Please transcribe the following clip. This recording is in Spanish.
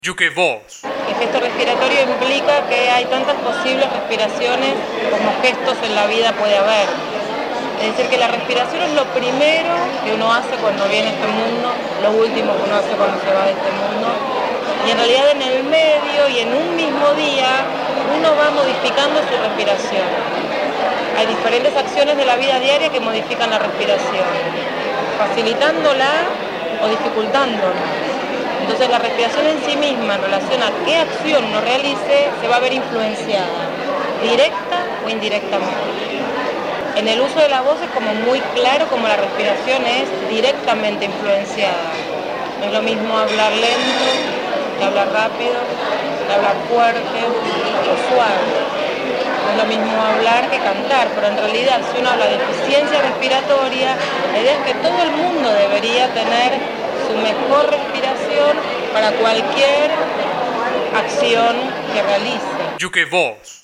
Yuke Voz. El gesto respiratorio implica que hay tantas posibles respiraciones como gestos en la vida puede haber. Es decir, que la respiración es lo primero que uno hace cuando viene a este mundo, lo último que uno hace cuando se va de este mundo. Y en realidad en el medio y en un mismo día uno va modificando su respiración. Hay diferentes acciones de la vida diaria que modifican la respiración, facilitándola o dificultándola. Entonces la respiración en sí misma, en relación a qué acción uno realice, se va a ver influenciada, directa o indirectamente. En el uso de la voz es como muy claro como la respiración es directamente influenciada. No es lo mismo hablar lento, que hablar rápido, que hablar fuerte o suave. No es lo mismo hablar que cantar, pero en realidad si uno habla de eficiencia respiratoria, la idea es que todo el mundo debería tener su mejor respiración para cualquier acción que realice. Yuke Voz.